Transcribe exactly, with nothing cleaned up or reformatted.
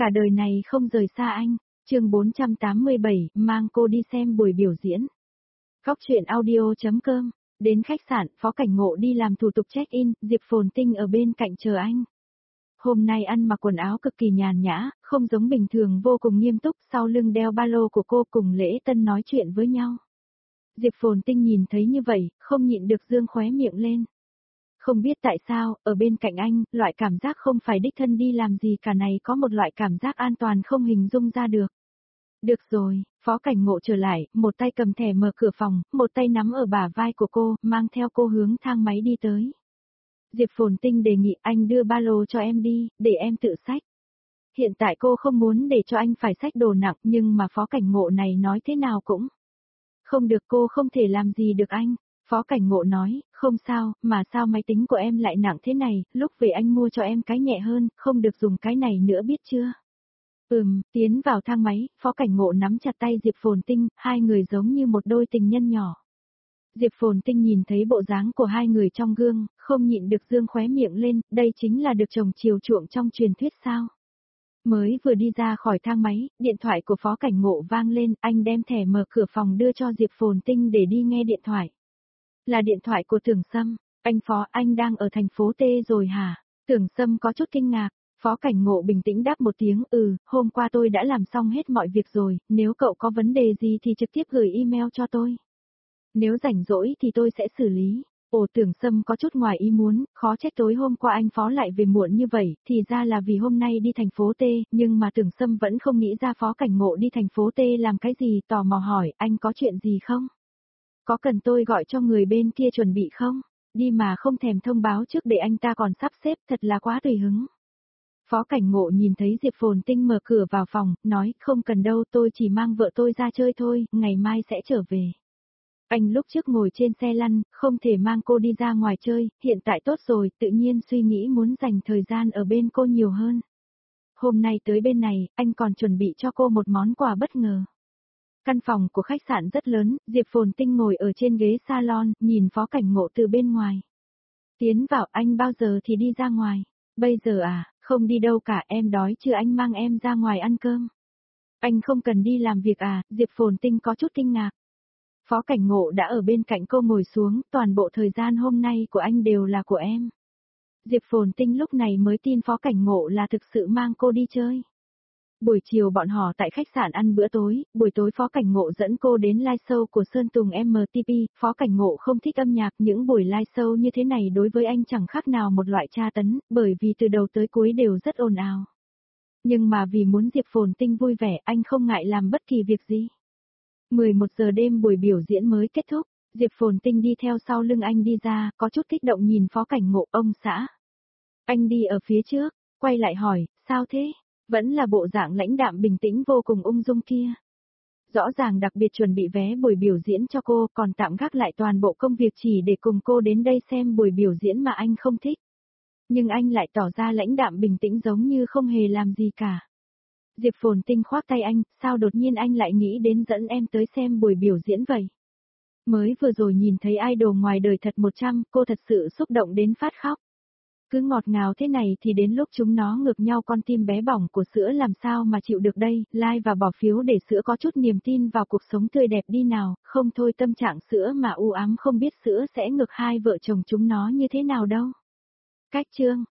Cả đời này không rời xa anh. Chương bốn trăm tám mươi bảy, mang cô đi xem buổi biểu diễn. Góc truyện audio chấm com. Đến khách sạn, Phó Cảnh Ngộ đi làm thủ tục check-in, Diệp Phồn Tinh ở bên cạnh chờ anh. Hôm nay ăn mặc quần áo cực kỳ nhàn nhã, không giống bình thường vô cùng nghiêm túc, sau lưng đeo ba lô của cô cùng Lễ Tân nói chuyện với nhau. Diệp Phồn Tinh nhìn thấy như vậy, không nhịn được dương khóe miệng lên. Không biết tại sao, ở bên cạnh anh, loại cảm giác không phải đích thân đi làm gì cả này có một loại cảm giác an toàn không hình dung ra được. Được rồi, Phó Cảnh Ngộ trở lại, một tay cầm thẻ mở cửa phòng, một tay nắm ở bả vai của cô, mang theo cô hướng thang máy đi tới. Diệp Phồn Tinh đề nghị anh đưa ba lô cho em đi, để em tự xách. Hiện tại cô không muốn để cho anh phải xách đồ nặng, nhưng mà Phó Cảnh Ngộ này nói thế nào cũng. Không được, cô không thể làm gì được anh. Phó Cảnh Ngộ nói, không sao, mà sao máy tính của em lại nặng thế này, lúc về anh mua cho em cái nhẹ hơn, không được dùng cái này nữa biết chưa? Ừm, tiến vào thang máy, Phó Cảnh Ngộ nắm chặt tay Diệp Phồn Tinh, hai người giống như một đôi tình nhân nhỏ. Diệp Phồn Tinh nhìn thấy bộ dáng của hai người trong gương, không nhịn được dương khóe miệng lên, đây chính là được chồng chiều chuộng trong truyền thuyết sao? Mới vừa đi ra khỏi thang máy, điện thoại của Phó Cảnh Ngộ vang lên, anh đem thẻ mở cửa phòng đưa cho Diệp Phồn Tinh để đi nghe điện thoại. Là điện thoại của Tưởng Sâm. Anh Phó, anh đang ở thành phố T rồi hả? Tưởng Sâm có chút kinh ngạc. Phó Cảnh Ngộ bình tĩnh đáp một tiếng, ừ, hôm qua tôi đã làm xong hết mọi việc rồi, nếu cậu có vấn đề gì thì trực tiếp gửi email cho tôi. Nếu rảnh rỗi thì tôi sẽ xử lý. Ồ, Tưởng Sâm có chút ngoài ý muốn, khó trách tối hôm qua anh Phó lại về muộn như vậy, thì ra là vì hôm nay đi thành phố T, nhưng mà Tưởng Sâm vẫn không nghĩ ra Phó Cảnh Ngộ đi thành phố T làm cái gì, tò mò hỏi, anh có chuyện gì không? Có cần tôi gọi cho người bên kia chuẩn bị không? Đi mà không thèm thông báo trước để anh ta còn sắp xếp, thật là quá tùy hứng. Phó Cảnh Ngộ nhìn thấy Diệp Phồn Tinh mở cửa vào phòng, nói, không cần đâu, tôi chỉ mang vợ tôi ra chơi thôi, ngày mai sẽ trở về. Anh lúc trước ngồi trên xe lăn, không thể mang cô đi ra ngoài chơi, hiện tại tốt rồi, tự nhiên suy nghĩ muốn dành thời gian ở bên cô nhiều hơn. Hôm nay tới bên này, anh còn chuẩn bị cho cô một món quà bất ngờ. Căn phòng của khách sạn rất lớn, Diệp Phồn Tinh ngồi ở trên ghế salon, nhìn Phó Cảnh Ngộ từ bên ngoài. Tiến vào, anh bao giờ thì đi ra ngoài? Bây giờ à, không đi đâu cả, em đói chưa, anh mang em ra ngoài ăn cơm. Anh không cần đi làm việc à? Diệp Phồn Tinh có chút kinh ngạc. Phó Cảnh Ngộ đã ở bên cạnh cô ngồi xuống, toàn bộ thời gian hôm nay của anh đều là của em. Diệp Phồn Tinh lúc này mới tin Phó Cảnh Ngộ là thực sự mang cô đi chơi. Buổi chiều bọn họ tại khách sạn ăn bữa tối, buổi tối Phó Cảnh Ngộ dẫn cô đến live show của Sơn Tùng em tê pê, Phó Cảnh Ngộ không thích âm nhạc, những buổi live show như thế này đối với anh chẳng khác nào một loại tra tấn, bởi vì từ đầu tới cuối đều rất ồn ào. Nhưng mà vì muốn Diệp Phồn Tinh vui vẻ, anh không ngại làm bất kỳ việc gì. mười một giờ đêm buổi biểu diễn mới kết thúc, Diệp Phồn Tinh đi theo sau lưng anh đi ra, có chút kích động nhìn Phó Cảnh Ngộ, ông xã. Anh đi ở phía trước, quay lại hỏi, sao thế? Vẫn là bộ dạng lãnh đạm bình tĩnh vô cùng ung dung kia. Rõ ràng đặc biệt chuẩn bị vé buổi biểu diễn cho cô, còn tạm gác lại toàn bộ công việc chỉ để cùng cô đến đây xem buổi biểu diễn mà anh không thích. Nhưng anh lại tỏ ra lãnh đạm bình tĩnh giống như không hề làm gì cả. Diệp Phồn Tinh khoác tay anh, sao đột nhiên anh lại nghĩ đến dẫn em tới xem buổi biểu diễn vậy? Mới vừa rồi nhìn thấy idol ngoài đời thật một trăm, cô thật sự xúc động đến phát khóc. Cứ ngọt ngào thế này thì đến lúc chúng nó ngược nhau con tim bé bỏng của sữa làm sao mà chịu được đây, like và bỏ phiếu để sữa có chút niềm tin vào cuộc sống tươi đẹp đi nào, không thôi tâm trạng sữa mà u ám không biết sữa sẽ ngược hai vợ chồng chúng nó như thế nào đâu. Cách chương